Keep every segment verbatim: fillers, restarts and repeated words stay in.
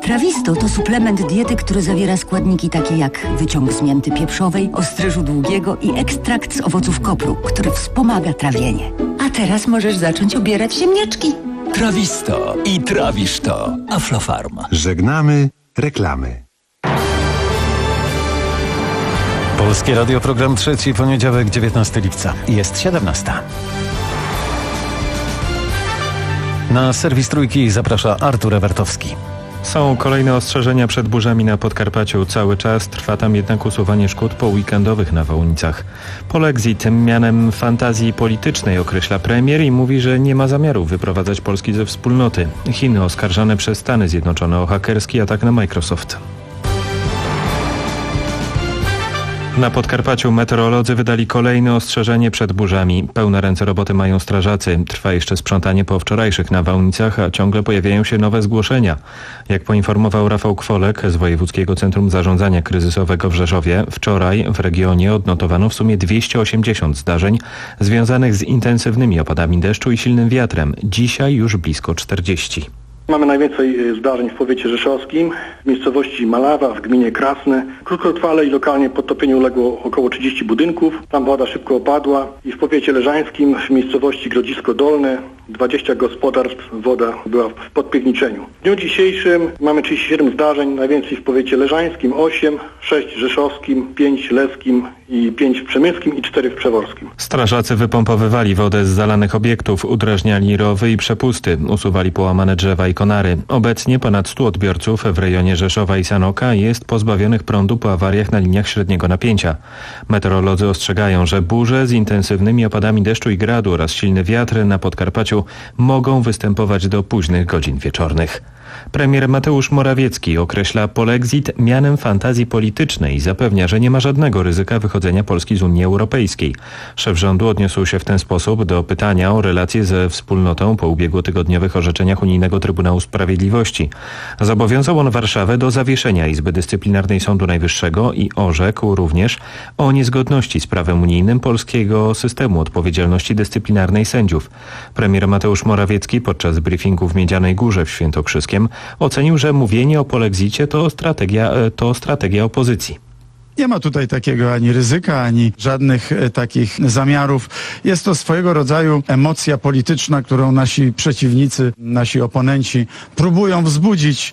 Trawisto to suplement diety, który zawiera składniki takie jak wyciąg z mięty pieprzowej, ostryżu długiego i ekstrakt z owoców kopru, który wspomaga trawienie. A teraz możesz zacząć obierać ziemniaczki. Trawisto i trawisz to. Aflofarm. Żegnamy reklamy. Polskie Radio, program trzeci, poniedziałek, dziewiętnastego lipca. Jest siedemnasta. Na serwis Trójki zaprasza Artur Ewertowski. Są kolejne ostrzeżenia przed burzami na Podkarpaciu. Cały czas trwa tam jednak usuwanie szkód po weekendowych nawałnicach. Polexit mianem fantazji politycznej określa premier i mówi, że nie ma zamiaru wyprowadzać Polski ze wspólnoty. Chiny oskarżane przez Stany Zjednoczone o hakerski atak na Microsoft. Na Podkarpaciu meteorolodzy wydali kolejne ostrzeżenie przed burzami. Pełne ręce roboty mają strażacy. Trwa jeszcze sprzątanie po wczorajszych nawałnicach, a ciągle pojawiają się nowe zgłoszenia. Jak poinformował Rafał Kwolek z Wojewódzkiego Centrum Zarządzania Kryzysowego w Rzeszowie, wczoraj w regionie odnotowano w sumie dwieście osiemdziesiąt zdarzeń związanych z intensywnymi opadami deszczu i silnym wiatrem. Dzisiaj już blisko czterdzieści. Mamy najwięcej zdarzeń w powiecie rzeszowskim, w miejscowości Malawa, w gminie Krasne. Krótkotrwale i lokalnie podtopieniu uległo około trzydziestu budynków. Tam woda szybko opadła. I w powiecie leżańskim, w miejscowości Grodzisko Dolne, dwadzieścia gospodarstw, woda była w podpiwniczeniu. W dniu dzisiejszym mamy trzydzieści siedem zdarzeń, najwięcej w powiecie leżańskim, osiem, sześć w rzeszowskim, pięć leskim i pięć w przemyskim i cztery w przeworskim. Strażacy wypompowywali wodę z zalanych obiektów, udrażniali rowy i przepusty, usuwali połamane drzewa i konary. Obecnie ponad stu odbiorców w rejonie Rzeszowa i Sanoka jest pozbawionych prądu po awariach na liniach średniego napięcia. Meteorolodzy ostrzegają, że burze z intensywnymi opadami deszczu i gradu oraz silny wiatr na Podkarpaciu mogą występować do późnych godzin wieczornych. Premier Mateusz Morawiecki określa polexit mianem fantazji politycznej i zapewnia, że nie ma żadnego ryzyka wychodzenia Polski z Unii Europejskiej. Szef rządu odniósł się w ten sposób do pytania o relacje ze wspólnotą po ubiegłotygodniowych orzeczeniach Unijnego Trybunału Sprawiedliwości. Zobowiązał on Warszawę do zawieszenia Izby Dyscyplinarnej Sądu Najwyższego i orzekł również o niezgodności z prawem unijnym polskiego systemu odpowiedzialności dyscyplinarnej sędziów. Premier Mateusz Morawiecki podczas briefingu w Miedzianej Górze w Świętokrzyskiem ocenił, że mówienie o polexicie to strategia, to strategia opozycji. Nie ma tutaj takiego ani ryzyka, ani żadnych e, takich zamiarów. Jest to swojego rodzaju emocja polityczna, którą nasi przeciwnicy, nasi oponenci próbują wzbudzić.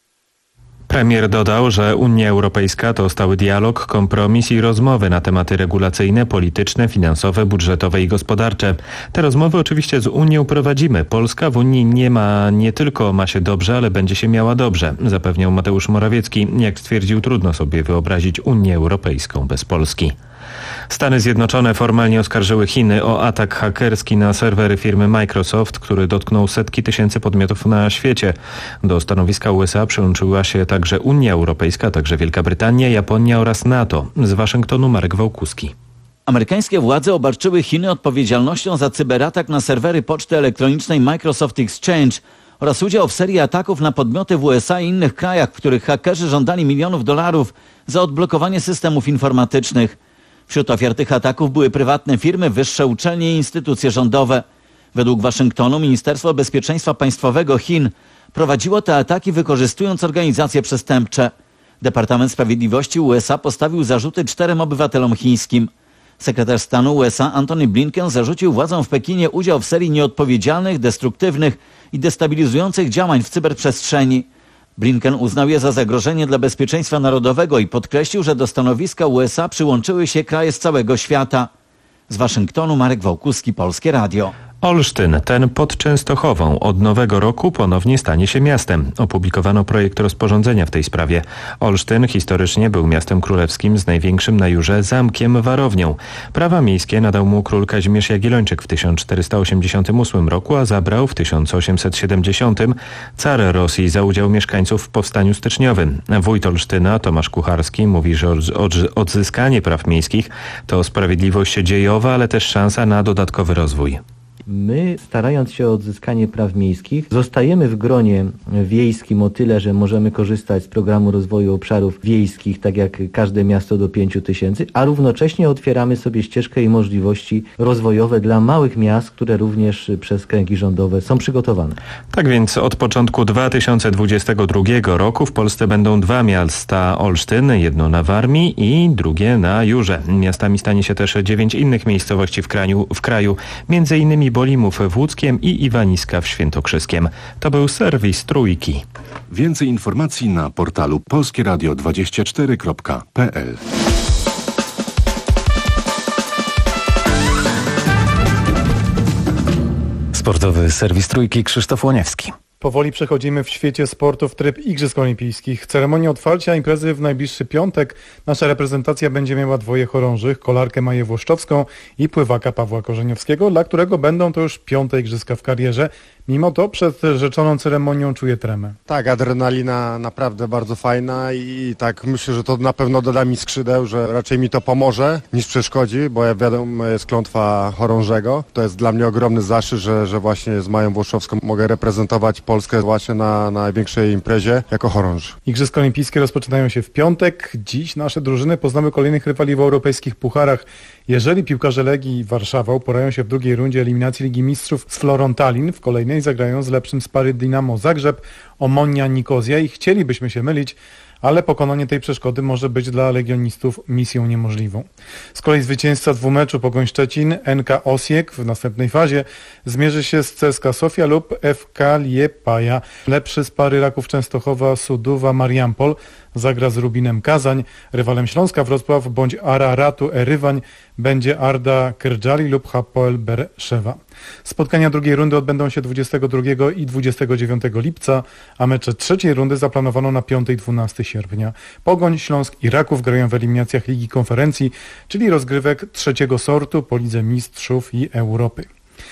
Premier dodał, że Unia Europejska to stały dialog, kompromis i rozmowy na tematy regulacyjne, polityczne, finansowe, budżetowe i gospodarcze. Te rozmowy oczywiście z Unią prowadzimy. Polska w Unii nie ma, nie tylko ma się dobrze, ale będzie się miała dobrze, zapewniał Mateusz Morawiecki. Jak stwierdził, trudno sobie wyobrazić Unię Europejską bez Polski. Stany Zjednoczone formalnie oskarżyły Chiny o atak hakerski na serwery firmy Microsoft, który dotknął setki tysięcy podmiotów na świecie. Do stanowiska U S A przyłączyła się także Unia Europejska, a także Wielka Brytania, Japonia oraz NATO. Z Waszyngtonu Marek Wałkuski. Amerykańskie władze obarczyły Chiny odpowiedzialnością za cyberatak na serwery poczty elektronicznej Microsoft Exchange oraz udział w serii ataków na podmioty w U S A i innych krajach, w których hakerzy żądali milionów dolarów za odblokowanie systemów informatycznych. Wśród ofiar tych ataków były prywatne firmy, wyższe uczelnie i instytucje rządowe. Według Waszyngtonu Ministerstwo Bezpieczeństwa Państwowego Chin prowadziło te ataki, wykorzystując organizacje przestępcze. Departament Sprawiedliwości U S A postawił zarzuty czterem obywatelom chińskim. Sekretarz stanu U S A Antony Blinken zarzucił władzom w Pekinie udział w serii nieodpowiedzialnych, destruktywnych i destabilizujących działań w cyberprzestrzeni. Blinken uznał je za zagrożenie dla bezpieczeństwa narodowego i podkreślił, że do stanowiska U S A przyłączyły się kraje z całego świata. Z Waszyngtonu Marek Wałkuski, Polskie Radio. Olsztyn, ten pod Częstochową, od nowego roku ponownie stanie się miastem. Opublikowano projekt rozporządzenia w tej sprawie. Olsztyn historycznie był miastem królewskim z największym na Jurze zamkiem warownią. Prawa miejskie nadał mu król Kazimierz Jagiellończyk w tysiąc czterysta osiemdziesiątym ósmym roku, a zabrał w tysiąc osiemset siedemdziesiątym car Rosji za udział mieszkańców w powstaniu styczniowym. Wójt Olsztyna Tomasz Kucharski mówi, że odzyskanie praw miejskich to sprawiedliwość dziejowa, ale też szansa na dodatkowy rozwój. My, starając się o odzyskanie praw miejskich, zostajemy w gronie wiejskim o tyle, że możemy korzystać z programu rozwoju obszarów wiejskich, tak jak każde miasto do pięciu tysięcy, a równocześnie otwieramy sobie ścieżkę i możliwości rozwojowe dla małych miast, które również przez kręgi rządowe są przygotowane. Tak więc od początku dwa tysiące dwudziestego drugiego roku w Polsce będą dwa miasta Olsztyn, jedno na Warmii i drugie na Jurze. Miastami stanie się też dziewięć innych miejscowości w kraju, w kraju między innymi Bolimów w Łódzkiem i Iwaniska w Świętokrzyskiem. To był serwis Trójki. Więcej informacji na portalu polskie radio dwadzieścia cztery kropka p l. Sportowy serwis Trójki, Krzysztof Łoniewski. Powoli przechodzimy w świecie sportu w tryb Igrzysk Olimpijskich. Ceremonię otwarcia imprezy w najbliższy piątek. Nasza reprezentacja będzie miała dwoje chorążych, kolarkę Maję Włoszczowską i pływaka Pawła Korzeniowskiego, dla którego będą to już piąte igrzyska w karierze. Mimo to przed rzeczoną ceremonią czuję tremę. Tak, adrenalina naprawdę bardzo fajna i tak myślę, że to na pewno doda mi skrzydeł, że raczej mi to pomoże niż przeszkodzi, bo ja wiadomo jest klątwa chorążego. To jest dla mnie ogromny zaszczyt, że, że właśnie z Mają Włoszczowską mogę reprezentować Polskę właśnie na, na największej imprezie jako chorąż. Igrzyska Olimpijskie rozpoczynają się w piątek. Dziś nasze drużyny poznały kolejnych rywali w europejskich pucharach. Jeżeli piłkarze Legii Warszawa uporają się w drugiej rundzie eliminacji Ligi Mistrzów z Florą Tallin, w kolejnej zagrają z lepszym z pary Dynamo Zagrzeb, Omonia Nikozja i chcielibyśmy się mylić, ale pokonanie tej przeszkody może być dla legionistów misją niemożliwą. Z kolei zwycięzca dwumeczu Pogoń Szczecin, N K Osijek w następnej fazie zmierzy się z C S K A Sofia lub F K Liepaja. Lepszy z pary Raków Częstochowa Suduwa Mariampol zagra z Rubinem Kazań. Rywalem Śląska Wrocław bądź Araratu Erywań będzie Arda Kerdżali lub Hapoel Berszewa. Spotkania drugiej rundy odbędą się dwudziestego drugiego i dwudziestego dziewiątego lipca, a mecze trzeciej rundy zaplanowano na piątego i dwunastego sierpnia. Pogoń, Śląsk i Raków grają w eliminacjach Ligi Konferencji, czyli rozgrywek trzeciego sortu po Lidze Mistrzów i Europy.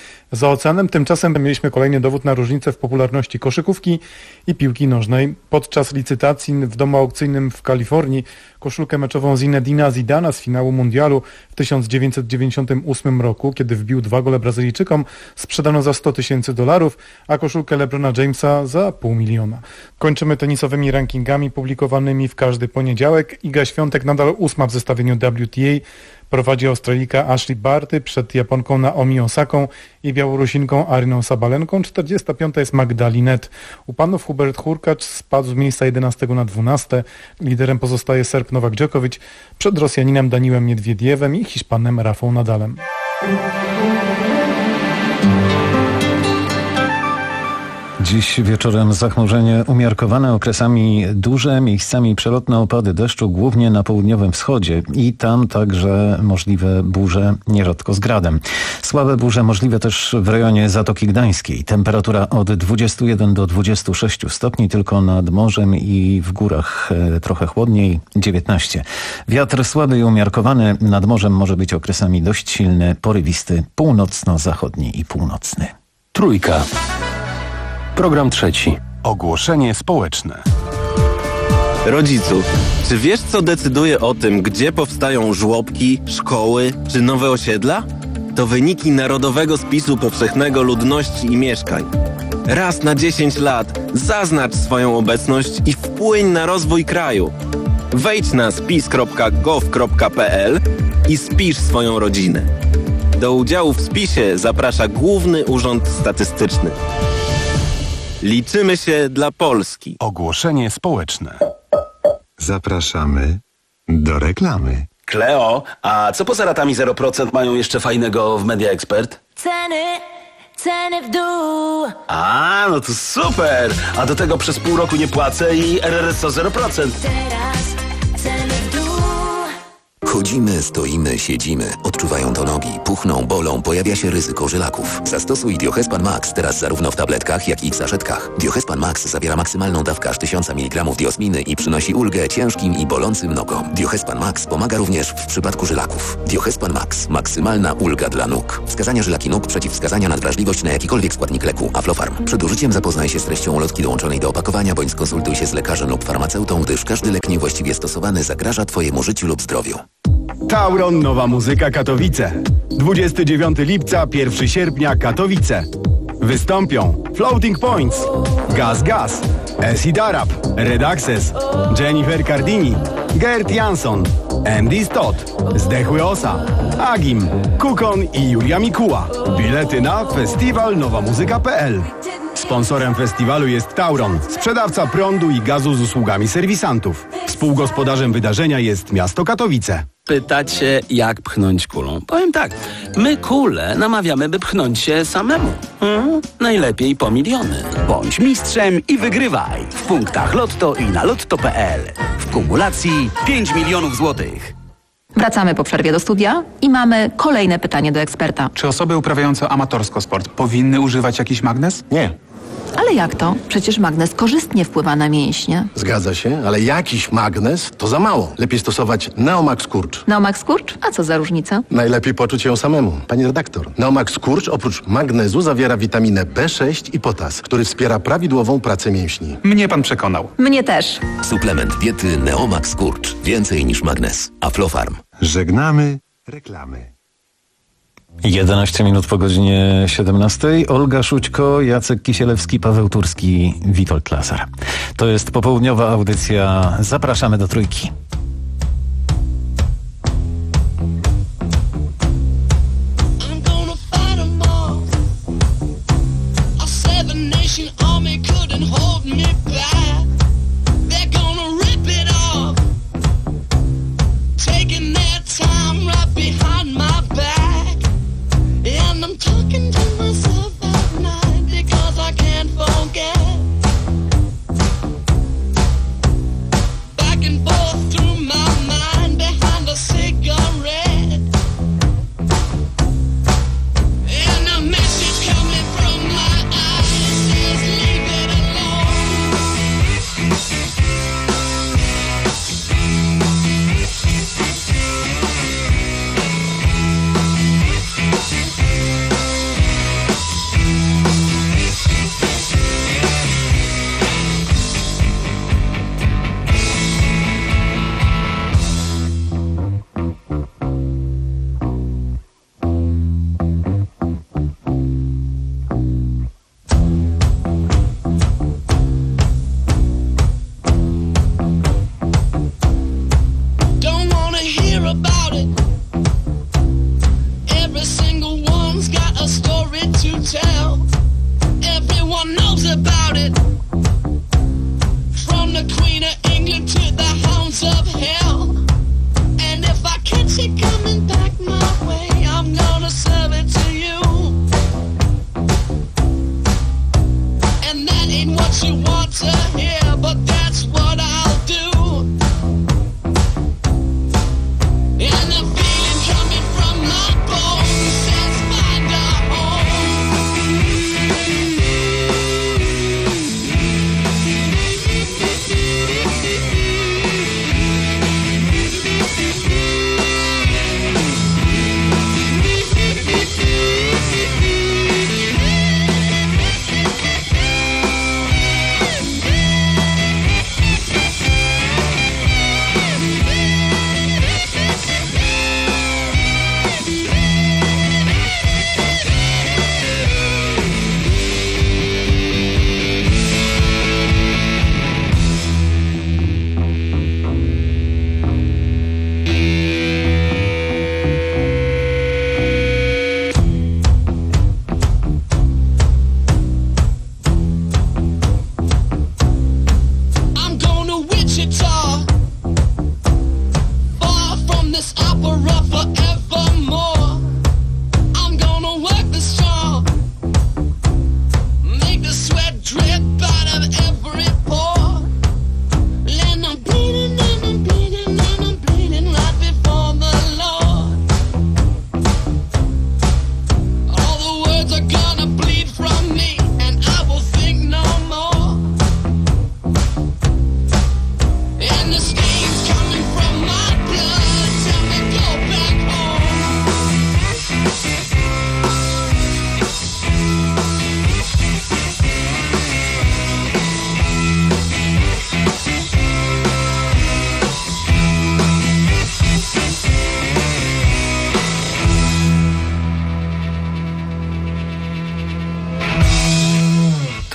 Za oceanem tymczasem mieliśmy kolejny dowód na różnicę w popularności koszykówki i piłki nożnej. Podczas licytacji w domu aukcyjnym w Kalifornii koszulkę meczową Zinedina Zidana z finału mundialu w tysiąc dziewięćset dziewięćdziesiątym ósmym roku, kiedy wbił dwa gole Brazylijczykom, sprzedano za sto tysięcy dolarów, a koszulkę LeBrona Jamesa za pół miliona. Kończymy tenisowymi rankingami publikowanymi w każdy poniedziałek. Iga Świątek nadal ósma w zestawieniu W T A. Prowadzi Australijka Ashley Barty przed Japonką Naomi Osaką i Białorusinką Aryną Sabalenką. czterdziesta piąta jest Magdalinet. U panów Hubert Hurkacz spadł z miejsca jedenastego na dwunaste. Liderem pozostaje Serb Nowak Djokovic przed Rosjaninem Daniłem Miedwiediewem i Hiszpanem Rafał Nadalem. Dziś wieczorem zachmurzenie umiarkowane, okresami duże, miejscami przelotne opady deszczu, głównie na południowym wschodzie i tam także możliwe burze, nierzadko z gradem. Słabe burze możliwe też w rejonie Zatoki Gdańskiej. Temperatura od dwudziestu jeden do dwudziestu sześciu stopni, tylko nad morzem i w górach trochę chłodniej, dziewiętnaście. Wiatr słaby i umiarkowany, nad morzem może być okresami dość silny, porywisty, północno-zachodni i północny. Trójka. Program trzeci. Ogłoszenie społeczne. Rodziców, czy wiesz, co decyduje o tym, gdzie powstają żłobki, szkoły czy nowe osiedla? To wyniki Narodowego Spisu Powszechnego Ludności i Mieszkań. Raz na dziesięć lat zaznacz swoją obecność i wpłyń na rozwój kraju. Wejdź na spis kropka gov kropka p l i spisz swoją rodzinę. Do udziału w spisie zaprasza Główny Urząd Statystyczny. Liczymy się dla Polski. Ogłoszenie społeczne. Zapraszamy do reklamy. Kleo, a co poza ratami zero procent mają jeszcze fajnego w Media Expert? Ceny, ceny w dół. A, no to super! A do tego przez pół roku nie płacę i R R S O zero procent. Teraz ceny w dół. Chodzimy, stoimy, siedzimy. Odczuwają to nogi, puchną, bolą, pojawia się ryzyko żylaków. Zastosuj Diohespan Max teraz zarówno w tabletkach, jak i w saszetkach. Diohespan Max zawiera maksymalną dawkę aż tysiąc miligramów diosminy i przynosi ulgę ciężkim i bolącym nogom. Diohespan Max pomaga również w przypadku żylaków. Diohespan Max. Maksymalna ulga dla nóg. Wskazania żylaki nóg, przeciwwskazania na wrażliwość na jakikolwiek składnik leku. Aflofarm. Przed użyciem zapoznaj się z treścią ulotki dołączonej do opakowania, bądź skonsultuj się z lekarzem lub farmaceutą, gdyż każdy lek niewłaściwie stosowany zagraża Twojemu życiu lub zdrowiu. Tauron Nowa Muzyka Katowice. dwudziestego dziewiątego lipca, pierwszego sierpnia Katowice. Wystąpią Floating Points, Gaz Gaz, Acid Arab, Red Access, Jennifer Cardini, Gert Jansson, M D Stott, Zdechły Osa, Agim, Kukon i Julia Mikuła. Bilety na festiwal nowa muzyka kropka p l. Sponsorem festiwalu jest Tauron, sprzedawca prądu i gazu z usługami serwisantów. Współgospodarzem wydarzenia jest miasto Katowice. Pytacie, jak pchnąć kulą? Powiem tak, my kulę namawiamy, by pchnąć się samemu. Hmm? Najlepiej po miliony. Bądź mistrzem i wygrywaj w punktach Lotto i na lotto kropka p l. W kumulacji pięć milionów złotych. Wracamy po przerwie do studia i mamy kolejne pytanie do eksperta. Czy osoby uprawiające amatorsko sport powinny używać jakiś magnes? Nie. Ale jak to? Przecież magnes korzystnie wpływa na mięśnie. Zgadza się, ale jakiś magnes to za mało. Lepiej stosować Neomax Skurcz. Neomax Skurcz? A co za różnica? Najlepiej poczuć ją samemu. Pani redaktor, Neomax Skurcz oprócz magnezu zawiera witaminę B sześć i potas, który wspiera prawidłową pracę mięśni. Mnie pan przekonał. Mnie też. Suplement diety Neomax Skurcz. Więcej niż magnes. Aflofarm. Żegnamy reklamy. jedenaście minut po godzinie siedemnastej. Olga Szućko, Jacek Kisielewski, Paweł Turski, Witold Lazar. To jest popołudniowa audycja. Zapraszamy do Trójki. Back and forth to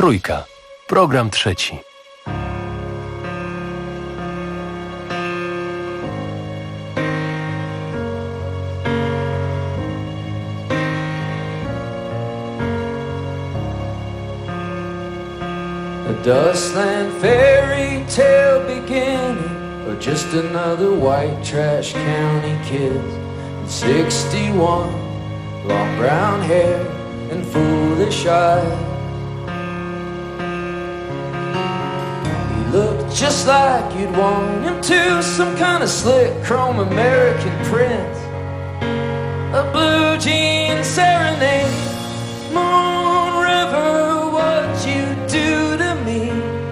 Trójka. Program trzeci. A dustland fairy tale beginning, or just another white trash county kid. sixty-one, long brown hair and foolish eyes. He looked just like you'd want him to, some kind of slick chrome American prince. A blue jean serenade, Moon River, what you do to me.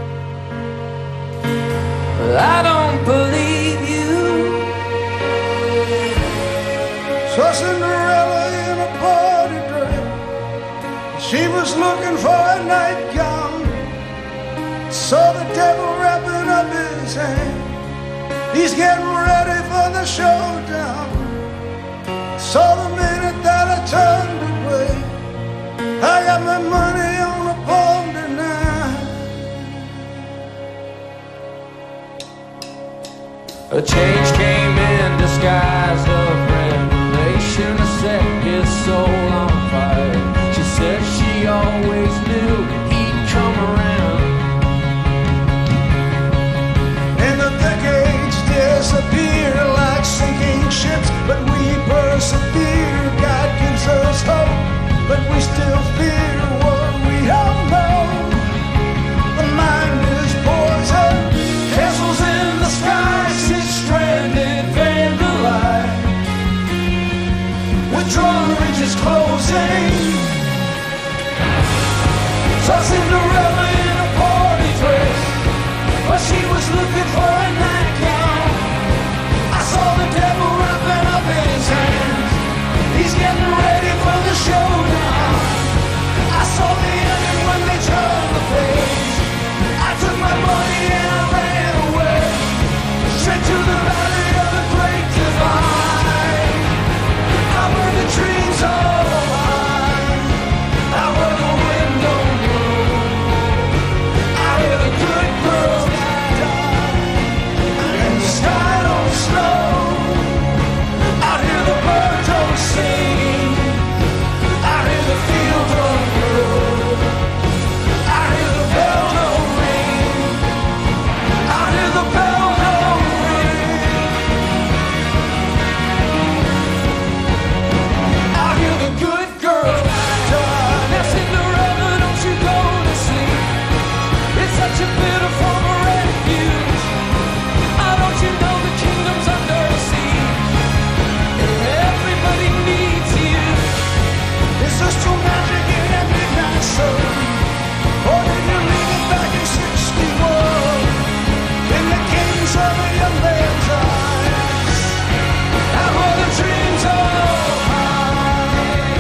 But I don't believe you. Saw Cinderella in a party dress. She was looking for a nightgown. Saw the devil wrapping up his hand. He's getting ready for the showdown. Saw the minute that I turned away. I got my money on a palm tonight. A change came in disguise of revelation. I set his soul on fire. She said she always knew he'd come around. And the decades disappear like sinking ships, but we persevere. God gives us hope, but we still fear what we don't know. The mind is poison. Castles in the sky, six stranded vandalite. Withdrawn ridges closing. Saw Cinderella in a party dress, but she was looking for a nightgown. I saw the devil wrapping up his hands. He's getting ready for the showdown. I saw the ending when they turned the page. I took my money and I ran away, straight to the valley of the great divide. I burned the trees all mine. I where the wind don't blow. I hear the good girls die, and the sky don't snow. I hear the birds don't sing. I hear the field don't grow. I hear the bell don't ring. I hear the bell don't ring. I hear the good girls die. Now Cinderella, don't you go to sleep. It's such a bitter form of refuge. Oh, don't you know the kingdom's under siege? And everybody needs you. Is this true magic in that midnight sun? Or did you leave it back in sixty-one? In the kings of a young man's eyes. And where the dreams are high.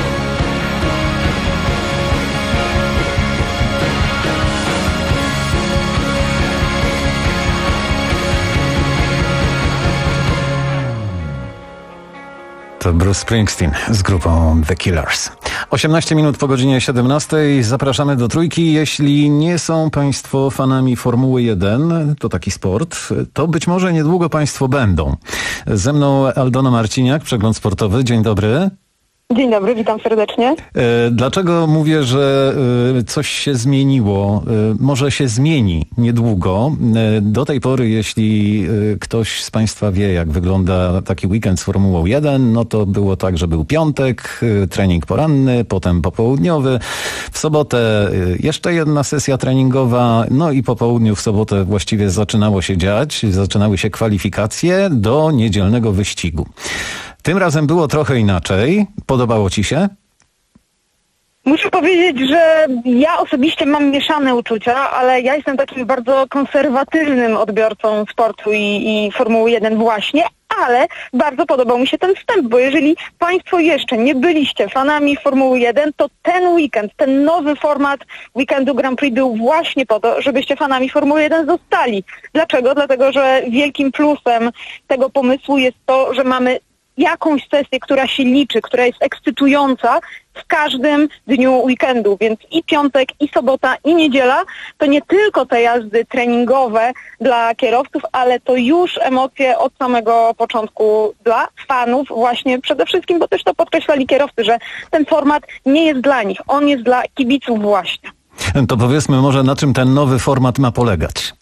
To Bruce Springsteen z grupą The Killers. osiemnaście minut po godzinie siedemnastej. Zapraszamy do Trójki. Jeśli nie są Państwo fanami Formuły jeden, to taki sport, to być może niedługo Państwo będą. Ze mną Aldona Marciniak, Przegląd Sportowy. Dzień dobry. Dzień dobry, witam serdecznie. E, Dlaczego mówię, że e, coś się zmieniło? E, Może się zmieni niedługo. E, Do tej pory, jeśli e, ktoś z Państwa wie, jak wygląda taki weekend z Formułą jeden, no to było tak, że był piątek, e, trening poranny, potem popołudniowy. W sobotę e, jeszcze jedna sesja treningowa, no i po południu w sobotę właściwie zaczynało się dziać, zaczynały się kwalifikacje do niedzielnego wyścigu. Tym razem było trochę inaczej. Podobało Ci się? Muszę powiedzieć, że ja osobiście mam mieszane uczucia, ale ja jestem takim bardzo konserwatywnym odbiorcą sportu i, i Formuły jeden właśnie, ale bardzo podobał mi się ten wstęp, bo jeżeli Państwo jeszcze nie byliście fanami Formuły jeden, to ten weekend, ten nowy format weekendu Grand Prix był właśnie po to, żebyście fanami Formuły jeden zostali. Dlaczego? Dlatego, że wielkim plusem tego pomysłu jest to, że mamy jakąś sesję, która się liczy, która jest ekscytująca w każdym dniu weekendu, więc i piątek, i sobota, i niedziela to nie tylko te jazdy treningowe dla kierowców, ale to już emocje od samego początku dla fanów właśnie przede wszystkim, bo też to podkreślali kierowcy, że ten format nie jest dla nich, on jest dla kibiców właśnie. To powiedzmy może, na czym ten nowy format ma polegać.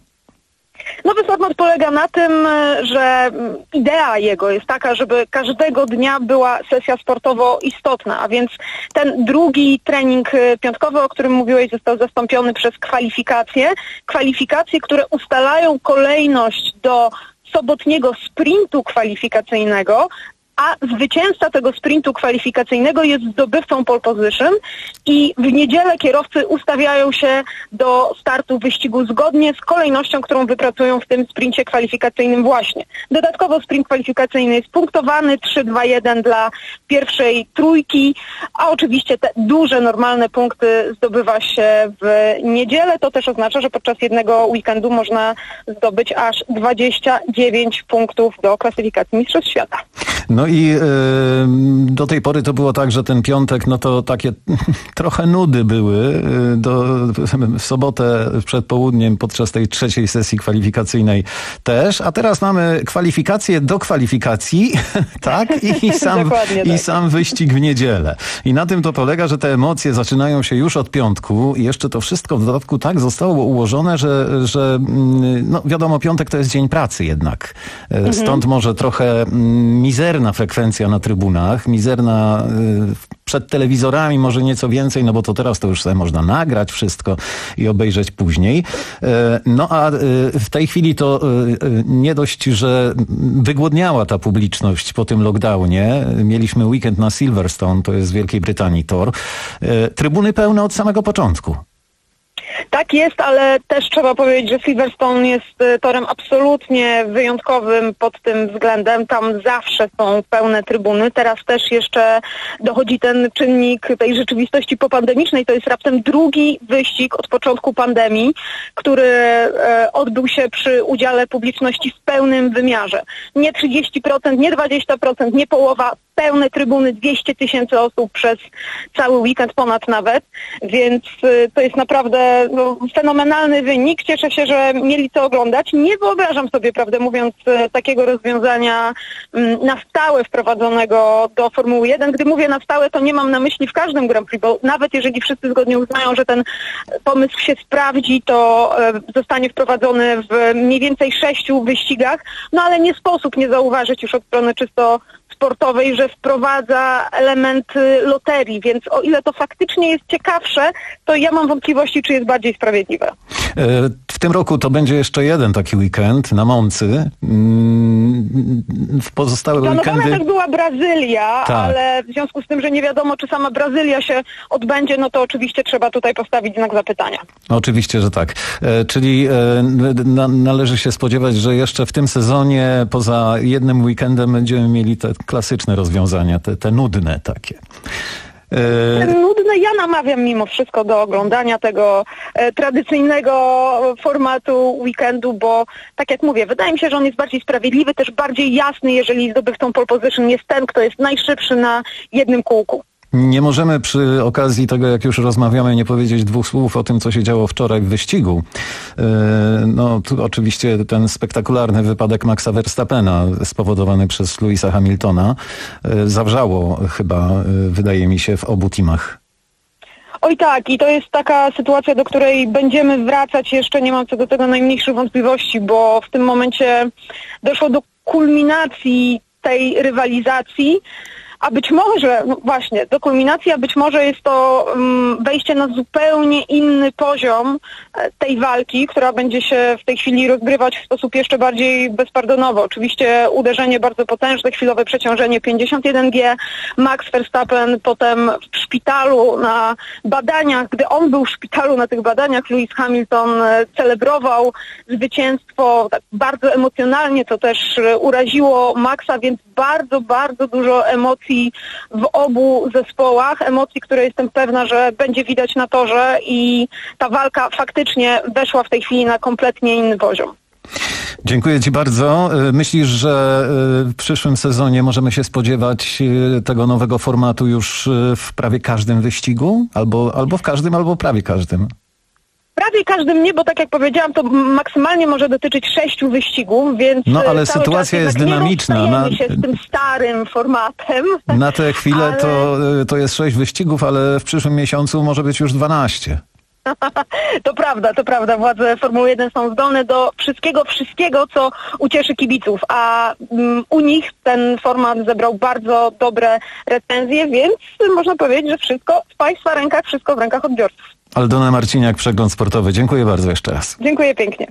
Nowy format polega na tym, że idea jego jest taka, żeby każdego dnia była sesja sportowo istotna, a więc ten drugi trening piątkowy, o którym mówiłeś, został zastąpiony przez kwalifikacje. Kwalifikacje, które ustalają kolejność do sobotniego sprintu kwalifikacyjnego, a zwycięzca tego sprintu kwalifikacyjnego jest zdobywcą pole position i w niedzielę kierowcy ustawiają się do startu wyścigu zgodnie z kolejnością, którą wypracują w tym sprincie kwalifikacyjnym właśnie. Dodatkowo sprint kwalifikacyjny jest punktowany trzy dwa jeden dla pierwszej trójki, a oczywiście te duże, normalne punkty zdobywa się w niedzielę. To też oznacza, że podczas jednego weekendu można zdobyć aż dwadzieścia dziewięć punktów do klasyfikacji Mistrzostw Świata. No i y, do tej pory to było tak, że ten piątek, no to takie trochę nudy były y, do, w sobotę przed południem podczas tej trzeciej sesji kwalifikacyjnej też, a teraz mamy kwalifikacje do kwalifikacji, tak? I sam, i tak. sam wyścig w niedzielę. I na tym to polega, że te emocje zaczynają się już od piątku i jeszcze to wszystko w dodatku tak zostało ułożone, że, że no wiadomo, piątek to jest dzień pracy jednak. Mhm. Stąd może trochę mizerna frekwencja na trybunach, mizerna y, przed telewizorami może nieco więcej, no bo to teraz to już sobie można nagrać wszystko i obejrzeć później. Y, no a y, w tej chwili to y, y, nie dość, że wygłodniała ta publiczność po tym lockdownie. Mieliśmy weekend na Silverstone, to jest w Wielkiej Brytanii tor. Y, trybuny pełne od samego początku. Tak jest, ale też trzeba powiedzieć, że Silverstone jest torem absolutnie wyjątkowym pod tym względem. Tam zawsze są pełne trybuny. Teraz też jeszcze dochodzi ten czynnik tej rzeczywistości popandemicznej. To jest raptem drugi wyścig od początku pandemii, który e, odbył się przy udziale publiczności w pełnym wymiarze. Nie trzydzieści procent, nie dwadzieścia procent, nie połowa, pełne trybuny, dwieście tysięcy osób przez cały weekend, ponad nawet, więc y, to jest naprawdę no, fenomenalny wynik. Cieszę się, że mieli to oglądać. Nie wyobrażam sobie, prawdę mówiąc, y, takiego rozwiązania y, na stałe wprowadzonego do Formuły jeden. Gdy mówię na stałe, to nie mam na myśli w każdym Grand Prix, bo nawet jeżeli wszyscy zgodnie uznają, że ten pomysł się sprawdzi, to y, zostanie wprowadzony w mniej więcej sześciu wyścigach, no ale nie sposób nie zauważyć już od strony czysto sportowej, że wprowadza element loterii, więc o ile to faktycznie jest ciekawsze, to ja mam wątpliwości, czy jest bardziej sprawiedliwe. W tym roku to będzie jeszcze jeden taki weekend na Moncy. W pozostałe Planowana weekendy... też była Brazylia, tak. Ale w związku z tym, że nie wiadomo, czy sama Brazylia się odbędzie, no to oczywiście trzeba tutaj postawić znak zapytania. Oczywiście, że tak. E, czyli e, na, należy się spodziewać, że jeszcze w tym sezonie poza jednym weekendem będziemy mieli te klasyczne rozwiązania, te, te nudne takie. E... Nudne, ja namawiam mimo wszystko do oglądania tego e, tradycyjnego formatu weekendu, bo tak jak mówię, wydaje mi się, że on jest bardziej sprawiedliwy, też bardziej jasny, jeżeli zdobywcą pole position jest ten, kto jest najszybszy na jednym kółku. Nie możemy przy okazji tego, jak już rozmawiamy, nie powiedzieć dwóch słów o tym, co się działo wczoraj w wyścigu. No, tu oczywiście ten spektakularny wypadek Maxa Verstappena spowodowany przez Lewisa Hamiltona zawrzało chyba, wydaje mi się, w obu teamach. Oj tak, i to jest taka sytuacja, do której będziemy wracać, jeszcze nie mam co do tego najmniejszych wątpliwości, bo w tym momencie doszło do kulminacji tej rywalizacji, a być może, no właśnie, do kulminacji, a być może jest to um, wejście na zupełnie inny poziom e, tej walki, która będzie się w tej chwili rozgrywać w sposób jeszcze bardziej bezpardonowy. Oczywiście uderzenie bardzo potężne, chwilowe przeciążenie pięćdziesiąt jeden G, Max Verstappen potem w szpitalu na badaniach. Gdy on był w szpitalu na tych badaniach, Lewis Hamilton e, celebrował zwycięstwo tak bardzo emocjonalnie, to też e, uraziło Maxa, więc bardzo, bardzo dużo emocji w obu zespołach, emocji, które jestem pewna, że będzie widać na torze i ta walka faktycznie weszła w tej chwili na kompletnie inny poziom. Dziękuję Ci bardzo. Myślisz, że w przyszłym sezonie możemy się spodziewać tego nowego formatu już w prawie każdym wyścigu? Albo, albo w każdym, albo prawie każdym? Prawie każdym nie, bo tak jak powiedziałam, to maksymalnie może dotyczyć sześciu wyścigów, więc no, ale cały sytuacja czas jest nie dynamiczna. Na, się z tym starym formatem. na tę chwilę ale... to, to jest sześć wyścigów, ale w przyszłym miesiącu może być już dwanaście. To prawda, to prawda. Władze Formuły jeden są zdolne do wszystkiego, wszystkiego, co ucieszy kibiców, a um, u nich ten format zebrał bardzo dobre recenzje, więc można powiedzieć, że wszystko w Państwa rękach, wszystko w rękach odbiorców. Aldona Marciniak, Przegląd Sportowy. Dziękuję bardzo jeszcze raz. Dziękuję pięknie.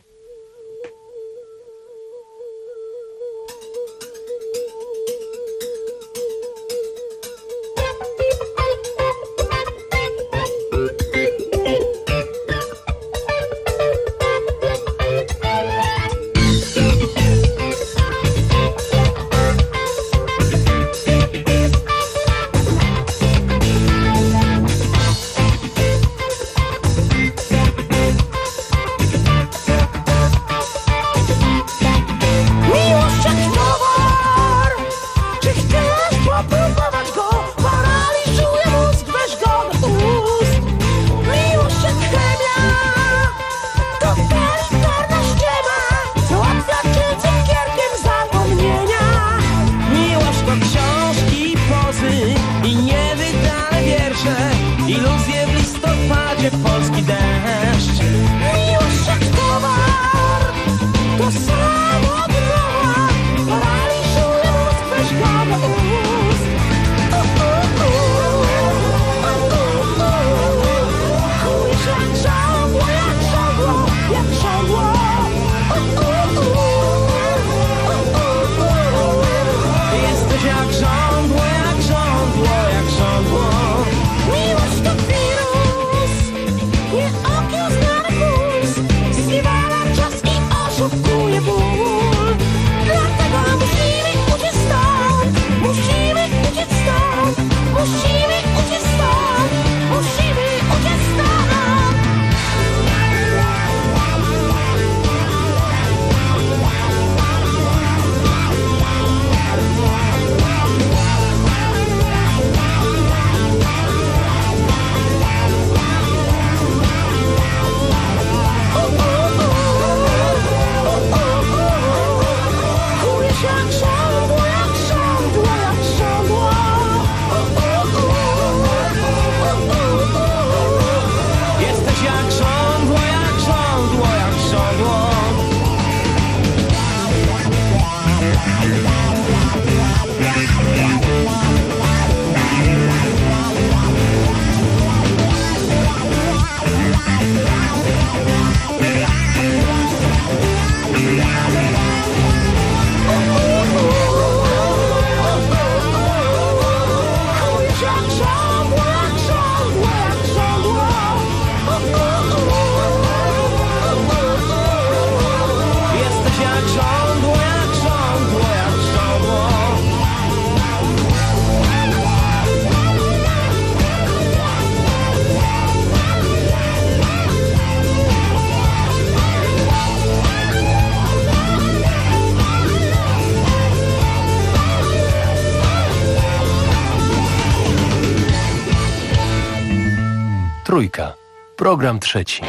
Trójka. Program trzeci.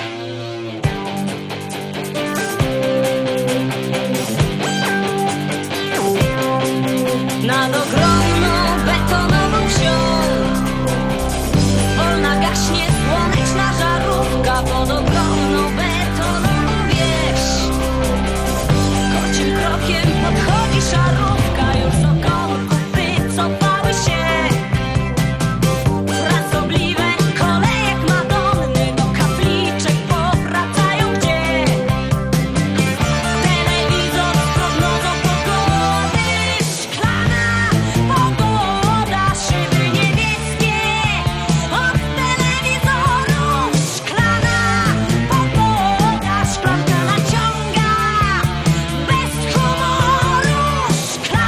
Nad ogromną betonową wsią wolna gaśnie słoneczna żarówka pod ogromną betonową wieś. Kocim krokiem podchodzi szarówka, już około wycofały się. Frasobliwe kolejek Madonny do kapliczek powracają gdzie. Telewizor z prognozą pogody, szklana pogoda, szyby niebieskie. Od telewizorów szklana pogoda, szklanka naciąga bez humoru. Szklana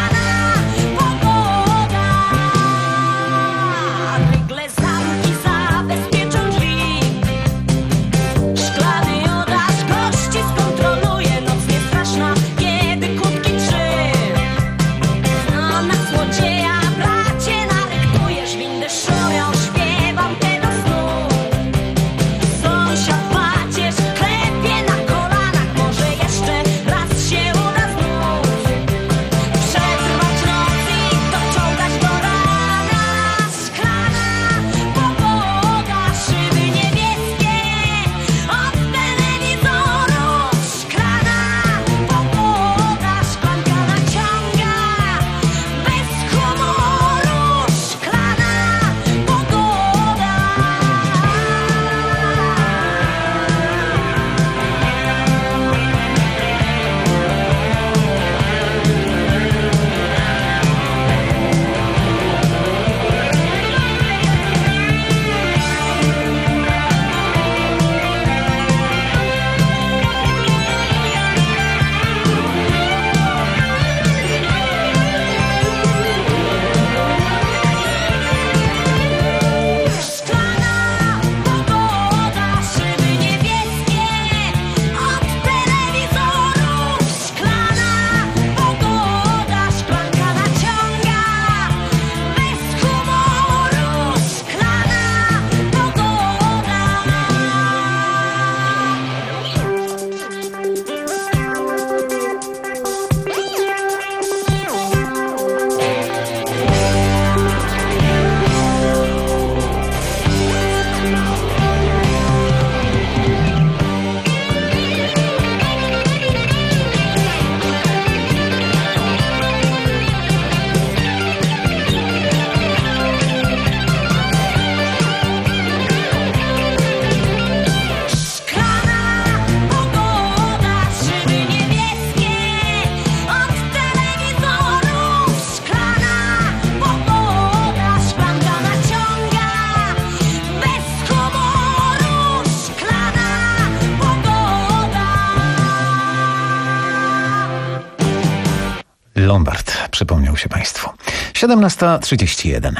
Lombard przypomniał się Państwu. siedemnasta trzydzieści jeden.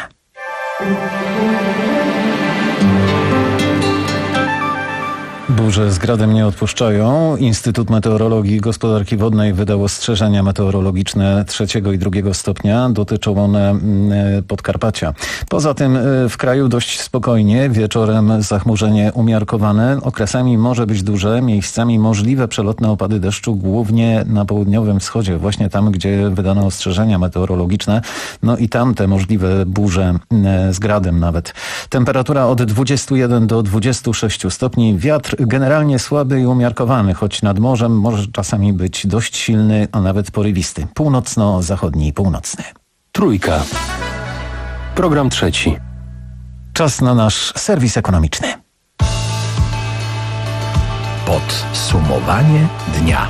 Burze z gradem nie odpuszczają. Instytut Meteorologii i Gospodarki Wodnej wydał ostrzeżenia meteorologiczne trzeciego i drugiego stopnia. Dotyczą one Podkarpacia. Poza tym w kraju dość spokojnie. Wieczorem zachmurzenie umiarkowane. Okresami może być duże. Miejscami możliwe przelotne opady deszczu, głównie na południowym wschodzie. Właśnie tam, gdzie wydano ostrzeżenia meteorologiczne. No i tam te możliwe burze z gradem nawet. Temperatura od dwudziestu jeden do dwudziestu sześciu stopni. Wiatr generalnie słaby i umiarkowany, choć nad morzem może czasami być dość silny, a nawet porywisty. Północno-zachodni i północny. Trójka. Program trzeci. Czas na nasz serwis ekonomiczny. Podsumowanie dnia.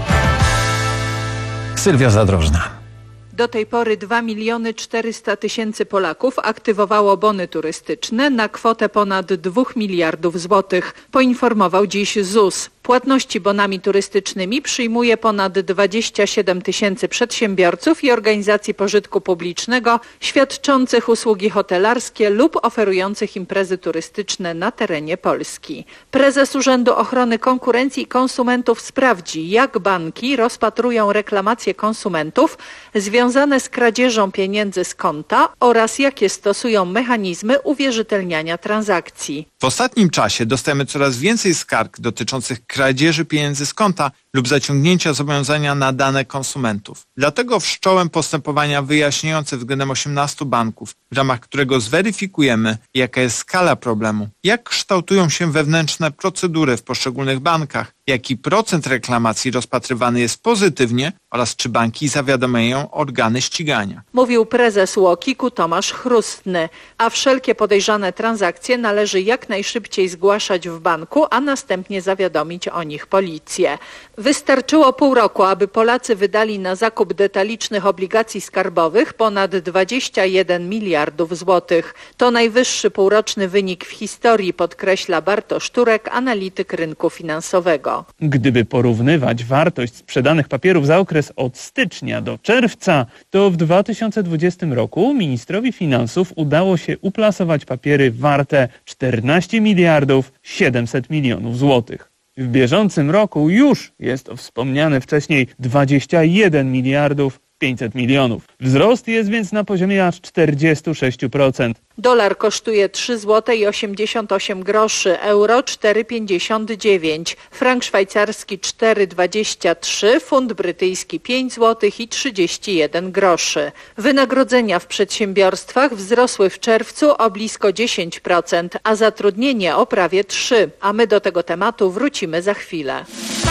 Sylwia Zadrożna. Do tej pory dwa miliony czterysta tysięcy Polaków aktywowało bony turystyczne na kwotę ponad dwóch miliardów złotych, poinformował dziś Z U S. Płatności bonami turystycznymi przyjmuje ponad dwadzieścia siedem tysięcy przedsiębiorców i organizacji pożytku publicznego świadczących usługi hotelarskie lub oferujących imprezy turystyczne na terenie Polski. Prezes Urzędu Ochrony Konkurencji i Konsumentów sprawdzi, jak banki rozpatrują reklamacje konsumentów związane z kradzieżą pieniędzy z konta oraz jakie stosują mechanizmy uwierzytelniania transakcji. W ostatnim czasie dostajemy coraz więcej skarg dotyczących kradzieży pieniędzy z konta lub zaciągnięcia zobowiązania na dane konsumentów. Dlatego wszcząłem postępowania wyjaśniające względem osiemnastu banków, w ramach którego zweryfikujemy, jaka jest skala problemu, jak kształtują się wewnętrzne procedury w poszczególnych bankach, jaki procent reklamacji rozpatrywany jest pozytywnie oraz czy banki zawiadamiają organy ścigania. Mówił prezes UOKiK-u Tomasz Chrustny, a wszelkie podejrzane transakcje należy jak najszybciej zgłaszać w banku, a następnie zawiadomić o nich policję. Wystarczyło pół roku, aby Polacy wydali na zakup detalicznych obligacji skarbowych ponad dwadzieścia jeden miliardów złotych. To najwyższy półroczny wynik w historii, podkreśla Bartosz Turek, analityk rynku finansowego. Gdyby porównywać wartość sprzedanych papierów za okres od stycznia do czerwca, to w dwa tysiące dwudziestym roku ministrowi finansów udało się uplasować papiery warte czternaście miliardów siedemset milionów złotych. W bieżącym roku już jest to wspomniane wcześniej dwadzieścia jeden miliardów pięćset milionów. Wzrost jest więc na poziomie aż czterdzieści sześć procent. Dolar kosztuje trzy złote i osiemdziesiąt osiem groszy, euro cztery pięćdziesiąt dziewięć, frank szwajcarski cztery dwadzieścia trzy, funt brytyjski pięć złotych i trzydzieści jeden groszy. Wynagrodzenia w przedsiębiorstwach wzrosły w czerwcu o blisko dziesięć procent, a zatrudnienie o prawie trzy procent. A my do tego tematu wrócimy za chwilę.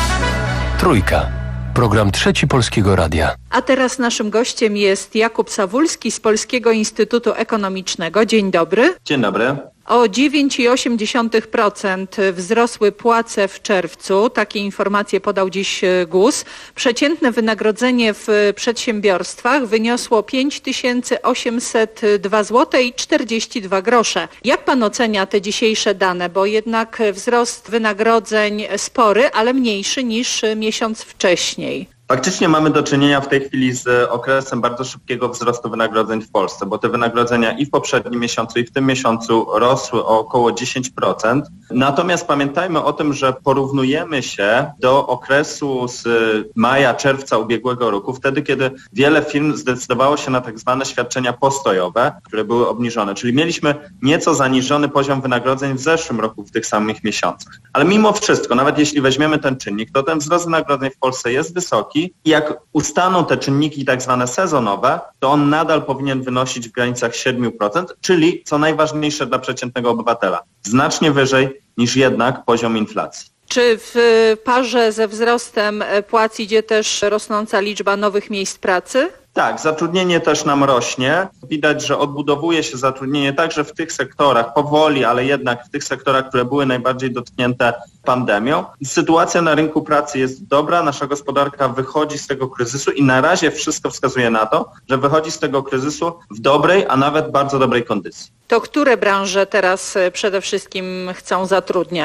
Trójka. Program trzeci Polskiego Radia. A teraz naszym gościem jest Jakub Sawulski z Polskiego Instytutu Ekonomicznego. Dzień dobry. Dzień dobry. O dziewięć przecinek osiem procent wzrosły płace w czerwcu. Takie informacje podał dziś G U S. Przeciętne wynagrodzenie w przedsiębiorstwach wyniosło pięć tysięcy osiemset dwa złote i czterdzieści dwa grosze. Jak pan ocenia te dzisiejsze dane? Bo jednak wzrost wynagrodzeń spory, ale mniejszy niż miesiąc wcześniej. Faktycznie mamy do czynienia w tej chwili z okresem bardzo szybkiego wzrostu wynagrodzeń w Polsce, bo te wynagrodzenia i w poprzednim miesiącu, i w tym miesiącu rosły o około dziesięć procent. Natomiast pamiętajmy o tym, że porównujemy się do okresu z maja, czerwca ubiegłego roku, wtedy kiedy wiele firm zdecydowało się na tak zwane świadczenia postojowe, które były obniżone. Czyli mieliśmy nieco zaniżony poziom wynagrodzeń w zeszłym roku w tych samych miesiącach. Ale mimo wszystko, nawet jeśli weźmiemy ten czynnik, to ten wzrost wynagrodzeń w Polsce jest wysoki. I jak ustaną te czynniki tak zwane sezonowe, to on nadal powinien wynosić w granicach siedem procent, czyli co najważniejsze dla przeciętnego obywatela, znacznie wyżej niż jednak poziom inflacji. Czy w parze ze wzrostem płac idzie też rosnąca liczba nowych miejsc pracy? Tak, zatrudnienie też nam rośnie. Widać, że odbudowuje się zatrudnienie także w tych sektorach, powoli, ale jednak w tych sektorach, które były najbardziej dotknięte pandemią. Sytuacja na rynku pracy jest dobra, nasza gospodarka wychodzi z tego kryzysu i na razie wszystko wskazuje na to, że wychodzi z tego kryzysu w dobrej, a nawet bardzo dobrej kondycji. To które branże teraz przede wszystkim chcą zatrudniać?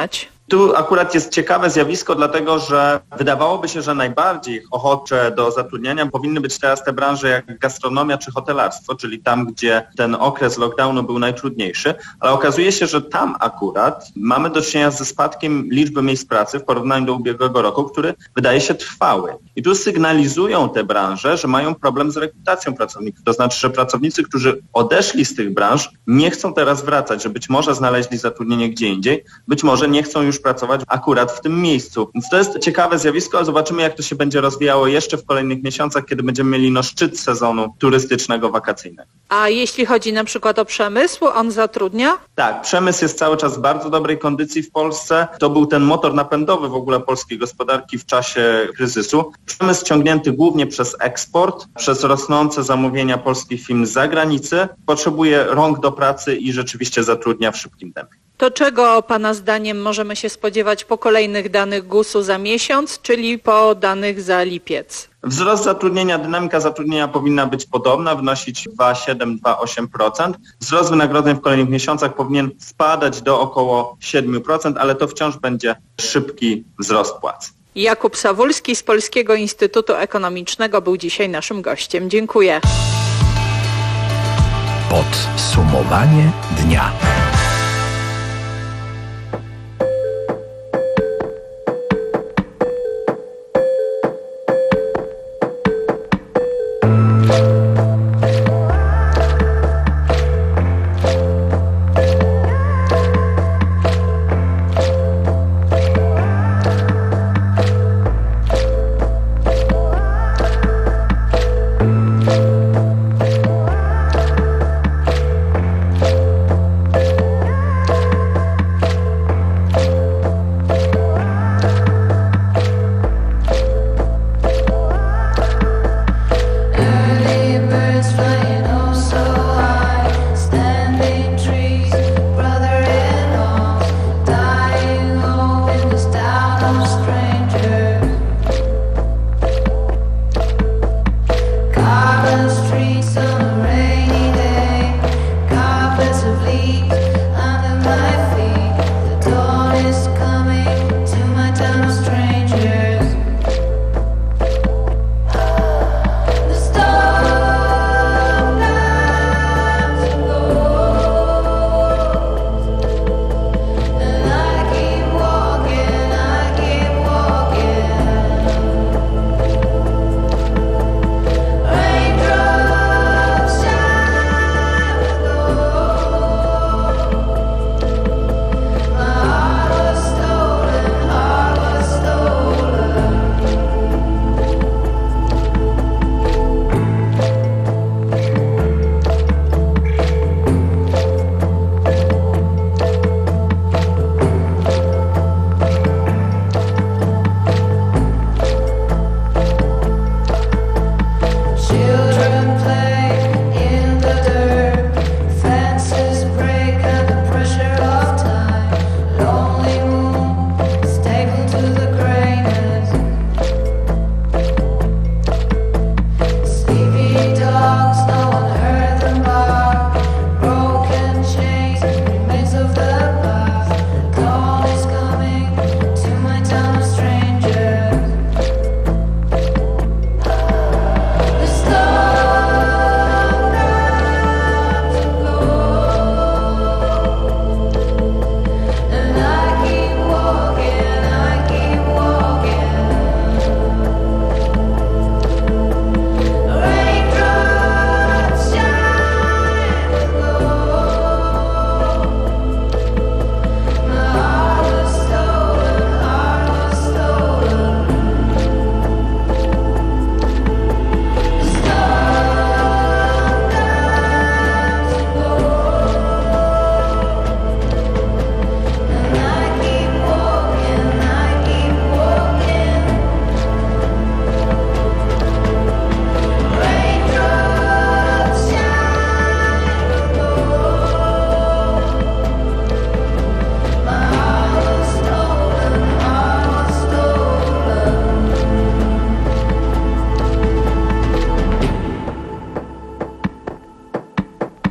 Tu akurat jest ciekawe zjawisko, dlatego że wydawałoby się, że najbardziej ochocze do zatrudniania powinny być teraz te branże jak gastronomia czy hotelarstwo, czyli tam, gdzie ten okres lockdownu był najtrudniejszy, ale okazuje się, że tam akurat mamy do czynienia ze spadkiem liczby miejsc pracy w porównaniu do ubiegłego roku, który wydaje się trwały. I tu sygnalizują te branże, że mają problem z rekrutacją pracowników. To znaczy, że pracownicy, którzy odeszli z tych branż, nie chcą teraz wracać, że być może znaleźli zatrudnienie gdzie indziej, być może nie chcą już pracować akurat w tym miejscu. Więc to jest ciekawe zjawisko, ale zobaczymy, jak to się będzie rozwijało jeszcze w kolejnych miesiącach, kiedy będziemy mieli no szczyt sezonu turystycznego, wakacyjnego. A jeśli chodzi na przykład o przemysł, on zatrudnia? Tak, przemysł jest cały czas w bardzo dobrej kondycji w Polsce. To był ten motor napędowy w ogóle polskiej gospodarki w czasie kryzysu. Przemysł ciągnięty głównie przez eksport, przez rosnące zamówienia polskich firm z zagranicy, potrzebuje rąk do pracy i rzeczywiście zatrudnia w szybkim tempie. To czego Pana zdaniem możemy się spodziewać po kolejnych danych gusu za miesiąc, czyli po danych za lipiec? Wzrost zatrudnienia, dynamika zatrudnienia powinna być podobna, wynosić dwa przecinek siedem do dwa przecinek osiem procent. Wzrost wynagrodzeń w kolejnych miesiącach powinien spadać do około siedem procent, ale to wciąż będzie szybki wzrost płac. Jakub Sawulski z Polskiego Instytutu Ekonomicznego był dzisiaj naszym gościem. Dziękuję. Podsumowanie dnia.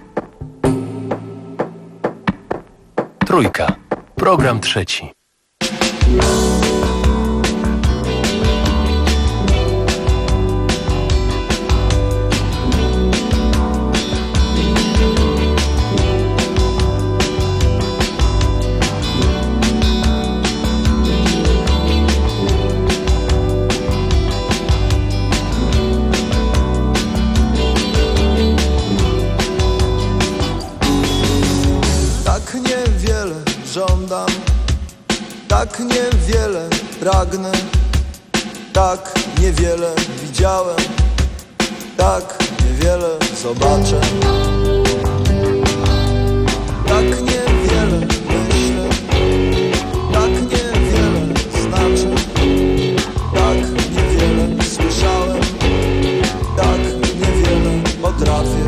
Trójka. Program trzeci. Tak niewiele pragnę, tak niewiele widziałem, tak niewiele zobaczę. Tak niewiele myślę, tak niewiele znaczy, tak niewiele słyszałem, tak niewiele potrafię.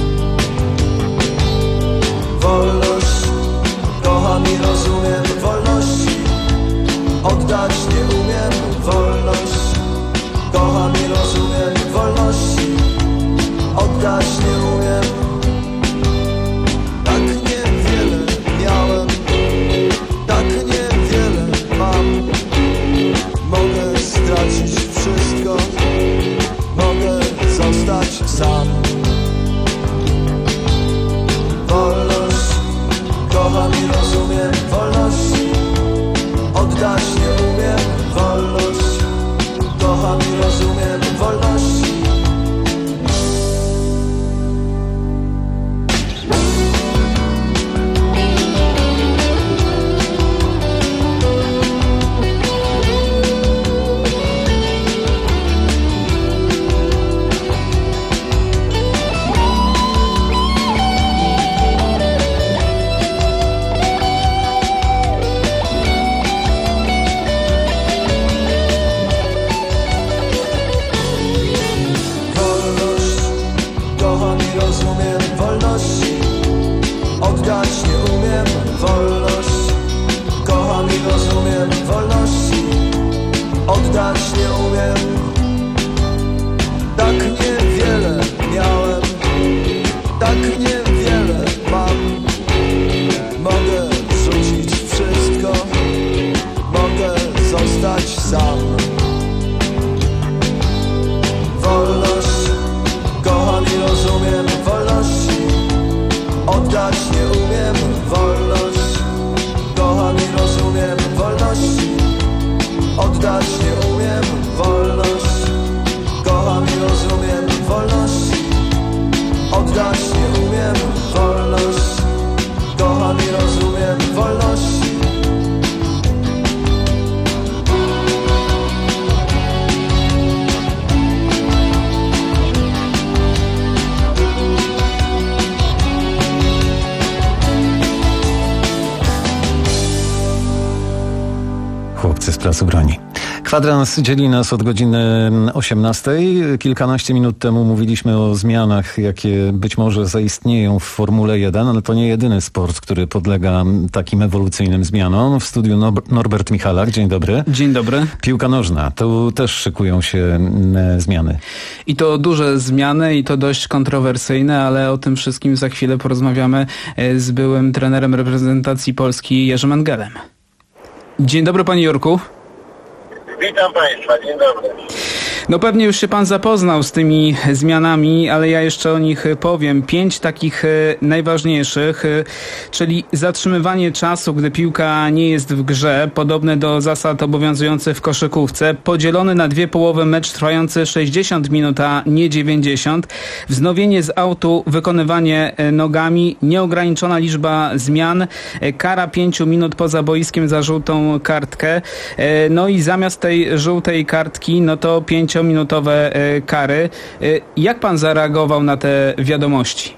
Wolność, kocham i rozumiem, wolności oddać nie umiem. Wolność, kocham i rozumiem, wolności oddać nie umiem. Tak niewiele miałem, tak niewiele mam. Mogę stracić wszystko, mogę zostać sam. Wolność, kocham i rozumiem, wolności oddać nie umiem. Wolność, kocham i rozumiem, wolności. Oddać nie umiem, wolność, kocham i rozumiem, wolności oddać nie umiem. Tak niewiele miałem, tak niewiele mam. Mogę rzucić wszystko, mogę zostać sam. Wolność, kocham i rozumiem, wolności oddać nie umiem. Wolność, kocham i rozumiem, wolności oddać nie umiem. Wolność, kocham i rozumiem, wolności oddać nie umiem. Wolność, kocham i rozumiem, wolności. Chłopcy z Placu Broni. Kwadrans dzieli nas od godziny osiemnastej. Kilkanaście minut temu mówiliśmy o zmianach, jakie być może zaistnieją w Formule jeden, ale to nie jedyny sport, który podlega takim ewolucyjnym zmianom. W studiu Norbert Michalak. Dzień dobry. Dzień dobry. Piłka nożna. Tu też szykują się zmiany. I to duże zmiany i to dość kontrowersyjne, ale o tym wszystkim za chwilę porozmawiamy z byłym trenerem reprezentacji Polski Jerzym Engelem. Dzień dobry, panie Jurku. Witam państwa, dzień dobry. No pewnie już się pan zapoznał z tymi zmianami, ale ja jeszcze o nich powiem. Pięć takich najważniejszych, czyli zatrzymywanie czasu, gdy piłka nie jest w grze, podobne do zasad obowiązujących w koszykówce, podzielony na dwie połowy mecz trwający sześćdziesiąt minut, a nie dziewięćdziesiąt, wznowienie z autu, wykonywanie nogami, nieograniczona liczba zmian, kara pięciu minut poza boiskiem za żółtą kartkę, no i zamiast tej żółtej kartki, no to pięć minutowe kary. Jak pan zareagował na te wiadomości?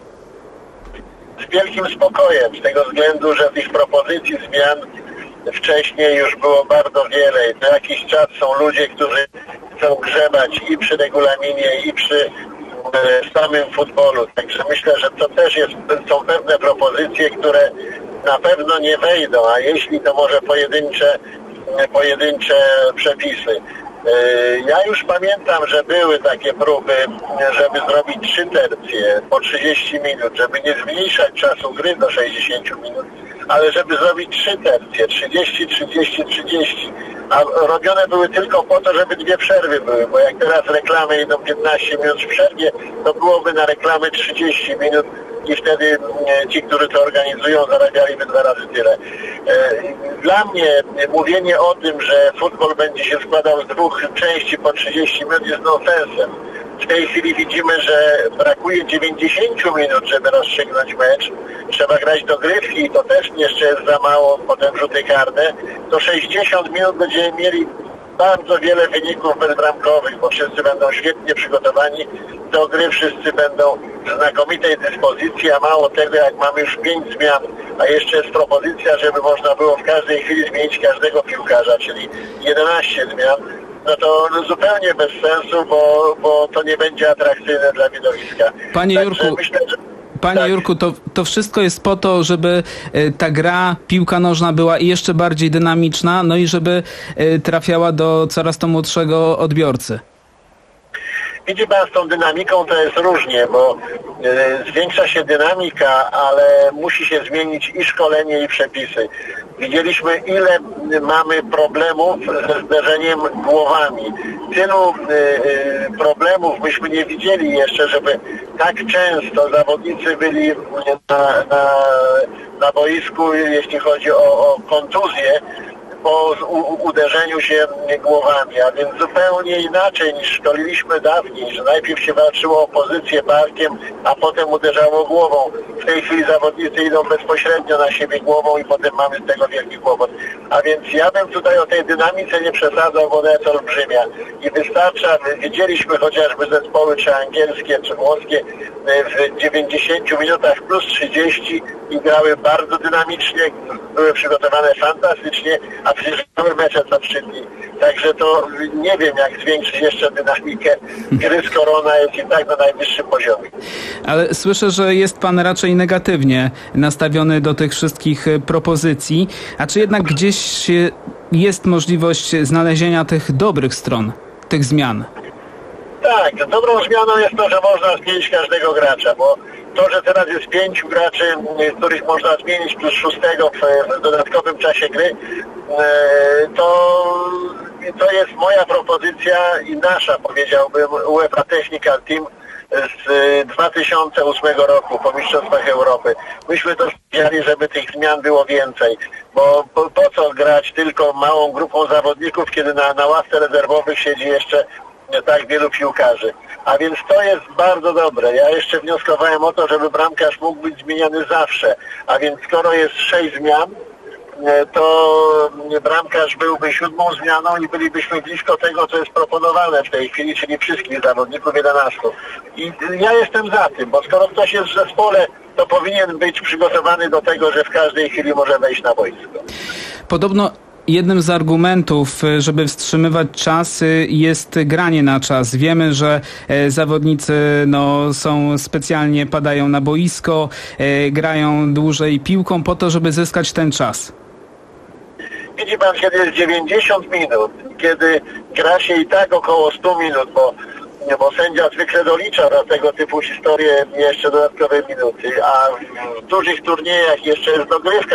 Z wielkim spokojem, z tego względu, że tych propozycji zmian wcześniej już było bardzo wiele i co jakiś czas są ludzie, którzy chcą grzebać i przy regulaminie, i przy e, samym futbolu. Także myślę, że to też jest, są pewne propozycje, które na pewno nie wejdą, a jeśli to może pojedyncze, pojedyncze przepisy. Ja już pamiętam, że były takie próby, żeby zrobić trzy tercje po trzydzieści minut, żeby nie zmniejszać czasu gry do sześćdziesięciu minut, ale żeby zrobić trzy tercje, trzydzieści, trzydzieści, trzydzieści. A robione były tylko po to, żeby dwie przerwy były, bo jak teraz reklamy idą piętnaście minut w przerwie, to byłoby na reklamy trzydzieści minut i wtedy ci, którzy to organizują, zarabialiby dwa razy tyle. Dla mnie mówienie o tym, że futbol będzie się składał z dwóch części po trzydzieści minut jest nonsensem. W tej chwili widzimy, że brakuje dziewięćdziesiąt minut, żeby rozstrzygnąć mecz. Trzeba grać dogrywki i to też jeszcze jest za mało, potem rzuty karne. To sześćdziesiąt minut będziemy mieli bardzo wiele wyników bezbramkowych, bo wszyscy będą świetnie przygotowani do gry, wszyscy będą w znakomitej dyspozycji, a mało tego, jak mamy już pięć zmian, a jeszcze jest propozycja, żeby można było w każdej chwili zmienić każdego piłkarza, czyli jedenaście zmian, no to zupełnie bez sensu, bo, bo to nie będzie atrakcyjne dla widowiska. Panie Także Jurku, myślę, że Panie tak. Jurku, to, to wszystko jest po to, żeby e, ta gra, piłka nożna była jeszcze bardziej dynamiczna, no i żeby e, trafiała do coraz to młodszego odbiorcy. Widzi pan, z tą dynamiką to jest różnie, bo e, zwiększa się dynamika, ale musi się zmienić i szkolenie, i przepisy. Widzieliśmy, ile mamy problemów ze zderzeniem głowami. Tylu e, e, problemów myśmy nie widzieli jeszcze, żeby tak często zawodnicy byli na, na, na boisku, jeśli chodzi o, o kontuzję, po u, uderzeniu się głowami, a więc zupełnie inaczej niż szkoliliśmy dawniej, że najpierw się walczyło o pozycję barkiem, a potem uderzało głową. W tej chwili zawodnicy idą bezpośrednio na siebie głową i potem mamy z tego wielki kłopot. A więc ja bym tutaj o tej dynamice nie przesadzał, bo ona jest olbrzymia. I wystarcza, widzieliśmy chociażby zespoły czy angielskie, czy włoskie w dziewięćdziesięciu minutach plus trzydzieści i grały bardzo dynamicznie, były przygotowane fantastycznie, a przecież były mecze co trzy dni. Także to nie wiem, jak zwiększyć jeszcze dynamikę gry, skoro ona jest i tak na najwyższym poziomie. Ale słyszę, że jest pan raczej negatywnie nastawiony do tych wszystkich propozycji. A czy jednak gdzieś jest możliwość znalezienia tych dobrych stron, tych zmian? Tak, dobrą zmianą jest to, że można zmienić każdego gracza, bo to, że teraz jest pięciu graczy, których można zmienić plus szóstego w dodatkowym czasie gry, to, to jest moja propozycja i nasza, powiedziałbym, UEFA Technical Team z dwa tysiące ósmego roku po Mistrzostwach Europy. Myśmy to chcieli, żeby tych zmian było więcej, bo po, po co grać tylko małą grupą zawodników, kiedy na, na ławce rezerwowych siedzi jeszcze tak wielu piłkarzy. A więc to jest bardzo dobre. Ja jeszcze wnioskowałem o to, żeby bramkarz mógł być zmieniany zawsze. A więc skoro jest sześć zmian, to bramkarz byłby siódmą zmianą i bylibyśmy blisko tego, co jest proponowane w tej chwili, czyli wszystkich zawodników jedenastu. I ja jestem za tym, bo skoro ktoś jest w zespole, to powinien być przygotowany do tego, że w każdej chwili może wejść na boisko. Podobno jednym z argumentów, żeby wstrzymywać czas, jest granie na czas. Wiemy, że zawodnicy no, są specjalnie, padają na boisko, grają dłużej piłką po to, żeby zyskać ten czas. Widzi pan, kiedy jest dziewięćdziesiąt minut, kiedy gra się i tak około stu minut, bo, bo sędzia zwykle dolicza na tego typu historie jeszcze dodatkowe minuty, a w dużych turniejach jeszcze jest dogrywka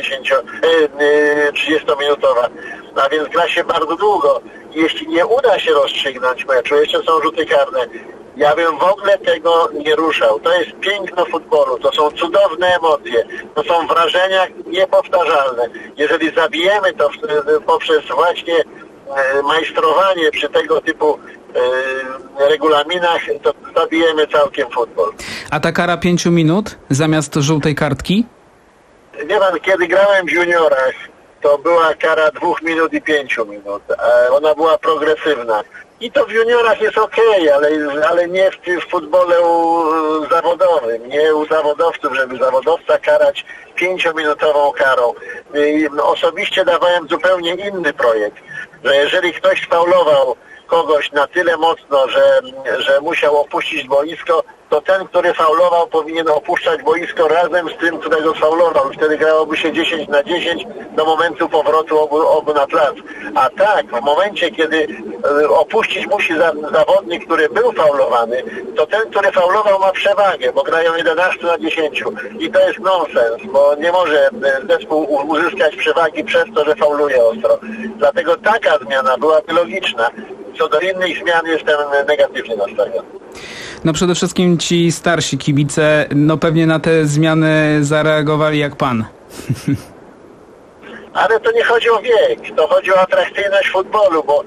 trzydziestominutowa, a więc gra się bardzo długo. Jeśli nie uda się rozstrzygnąć meczu, jeszcze są rzuty karne, ja bym w ogóle tego nie ruszał. To jest piękno futbolu, to są cudowne emocje, to są wrażenia niepowtarzalne. Jeżeli zabijemy to poprzez właśnie majstrowanie przy tego typu regulaminach, to zabijemy całkiem futbol. A ta kara pięciu minut zamiast żółtej kartki? Wie pan, kiedy grałem w juniorach, to była kara dwóch minut i pięciu minut. Ona była progresywna. I to w juniorach jest okej, okay, ale, ale nie w, w futbolu zawodowym, nie u zawodowców, żeby zawodowca karać pięciominutową karą. I osobiście dawałem zupełnie inny projekt, że jeżeli ktoś faulował kogoś na tyle mocno, że, że musiał opuścić boisko, to ten, który faulował, powinien opuszczać boisko razem z tym, którego faulował. Wtedy grałoby się dziesięć na dziesięć do momentu powrotu obu, obu na plac. A tak, w momencie, kiedy opuścić musi za, zawodnik, który był faulowany, to ten, który faulował, ma przewagę, bo grają jedenaście na dziesięć. I to jest nonsens, bo nie może zespół uzyskać przewagi przez to, że fauluje ostro. Dlatego taka zmiana byłaby logiczna. Co do innych zmian jestem negatywnie nastawiony. No przede wszystkim ci starsi kibice, no pewnie na te zmiany zareagowali jak pan. Ale to nie chodzi o wiek, to chodzi o atrakcyjność futbolu, bo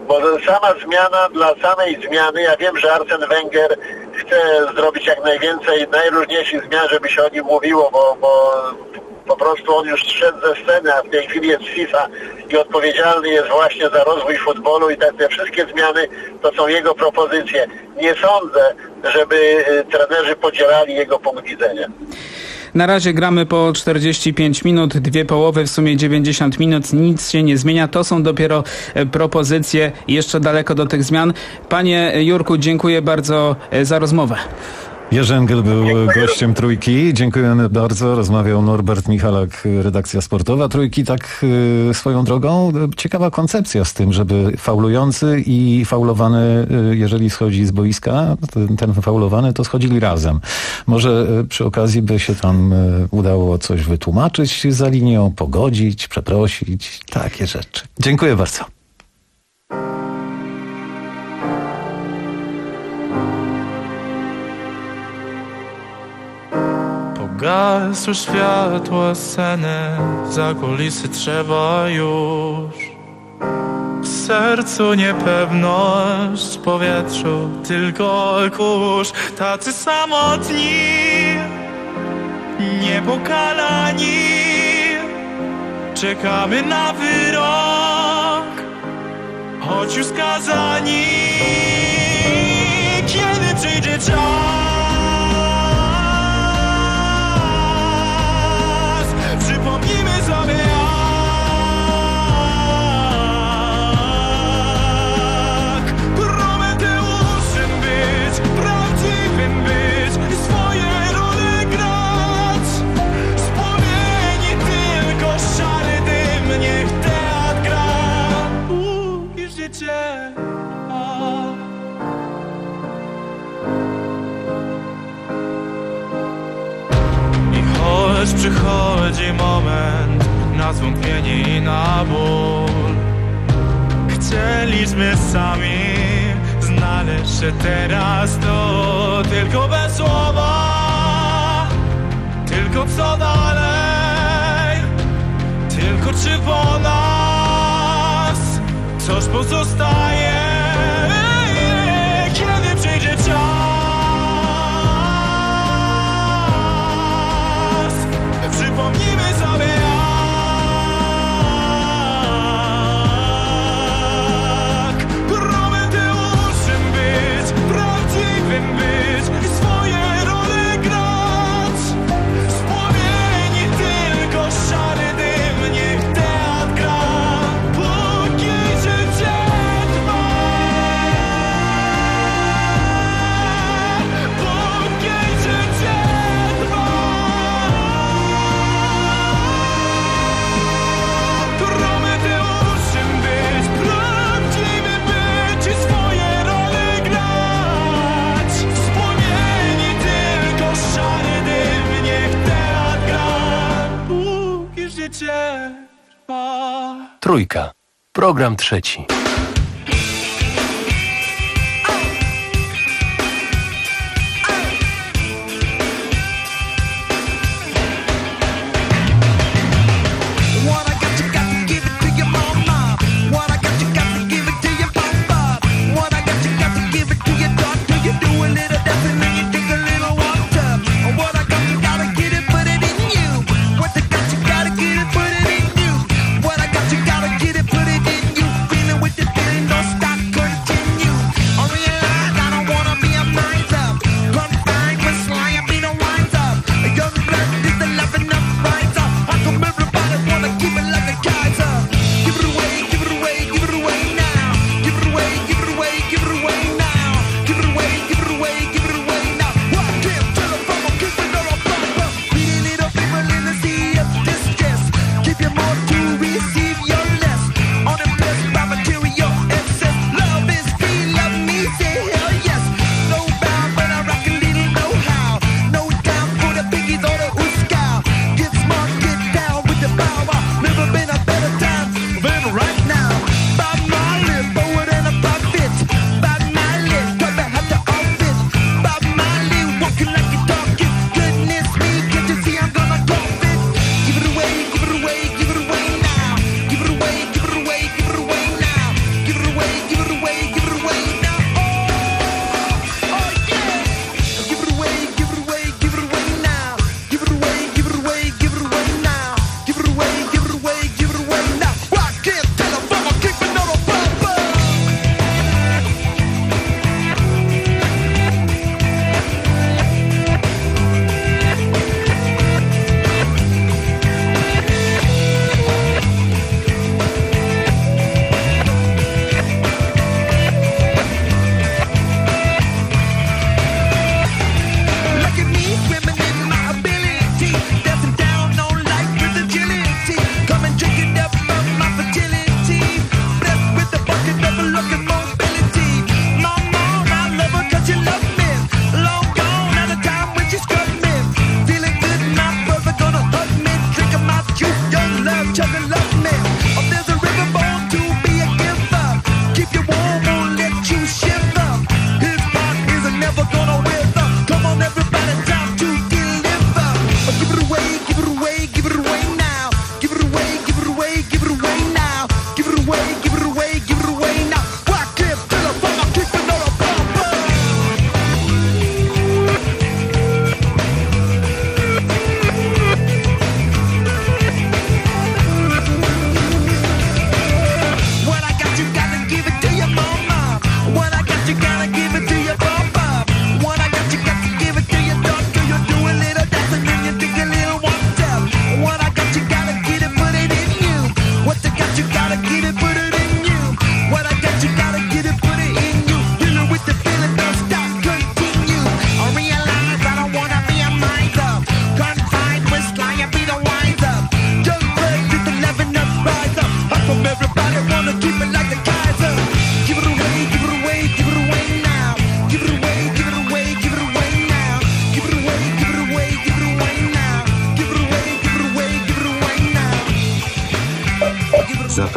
bo sama zmiana dla samej zmiany, ja wiem, że Arsene Wenger chce zrobić jak najwięcej najróżniejszych zmian, żeby się o nim mówiło, bo, bo po prostu on już zszedł ze sceny, a w tej chwili jest FIFA i odpowiedzialny jest właśnie za rozwój futbolu i te, te wszystkie zmiany to są jego propozycje. Nie sądzę, żeby y, trenerzy podzielali jego punkt widzenia. Na razie gramy po czterdzieści pięć minut, dwie połowy, w sumie dziewięćdziesiąt minut, nic się nie zmienia. To są dopiero propozycje, jeszcze daleko do tych zmian. Panie Jurku, dziękuję bardzo za rozmowę. Jerzy Engel był gościem Trójki. Dziękujemy bardzo. Rozmawiał Norbert Michalak, redakcja sportowa Trójki. Tak y, swoją drogą, ciekawa koncepcja z tym, żeby faulujący i faulowany, y, jeżeli schodzi z boiska, ten, ten faulowany, to schodzili razem. Może y, przy okazji by się tam y, udało coś wytłumaczyć za linią, pogodzić, przeprosić, takie rzeczy. Dziękuję bardzo. Gasły światła sceny, za kulisy trzeba już. W sercu niepewność, w powietrzu tylko kurz. Tacy samotni, niepokalani, czekamy na wyrok, choć już skazani. Kiedy przyjdzie czas, przypomnijmy sobie jak Prometeuszem być, prawdziwym być i swoje role grać. Z płomieni tylko szary dym, niech teatr gra. Póki życie choć przychodzi moment na zwątpienie i na ból. Chcieliśmy sami znaleźć się teraz to, tylko bez słowa, tylko co dalej, tylko czy po nas coś pozostaje. Kiedy przyjdzie czas, przypomnijmy sobie jak Prometeuszem być, prawdziwym być i swoje role grać. Z płomieni tylko szary dym, niech teatr gra. Póki życie trwa, póki życie trwa. Prometeuszem być, prawdziwym być i swoje role grać. Z płomieni tylko szary dym, niech teatr gra. Póki życie trwa. Trójka. Program trzeci. What I got, you gotta get it, put it in you. Feeling with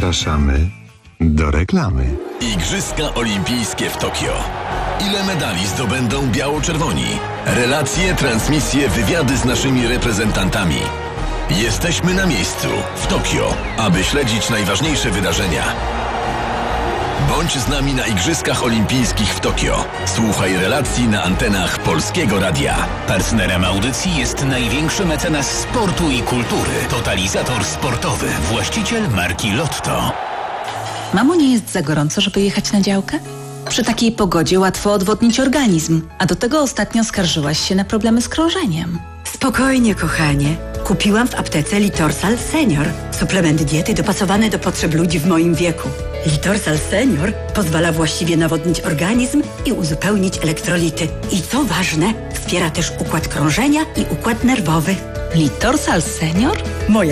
Zapraszamy do reklamy. Igrzyska Olimpijskie w Tokio. Ile medali zdobędą biało-czerwoni? Relacje, transmisje, wywiady z naszymi reprezentantami. Jesteśmy na miejscu, w Tokio, aby śledzić najważniejsze wydarzenia. Bądź z nami na Igrzyskach Olimpijskich w Tokio. Słuchaj relacji na antenach Polskiego Radia. Partnerem audycji jest największy mecenas sportu i kultury. Totalizator sportowy, właściciel marki Lotto. Mamo, nie jest za gorąco, żeby jechać na działkę? Przy takiej pogodzie łatwo odwodnić organizm, a do tego ostatnio skarżyłaś się na problemy z krążeniem. Spokojnie, kochanie. Kupiłam w aptece Litorsal Senior. Suplement diety dopasowany do potrzeb ludzi w moim wieku. Litorsal Senior pozwala właściwie nawodnić organizm i uzupełnić elektrolity. I co ważne, wspiera też układ krążenia i układ nerwowy. Litorsal Senior? Moja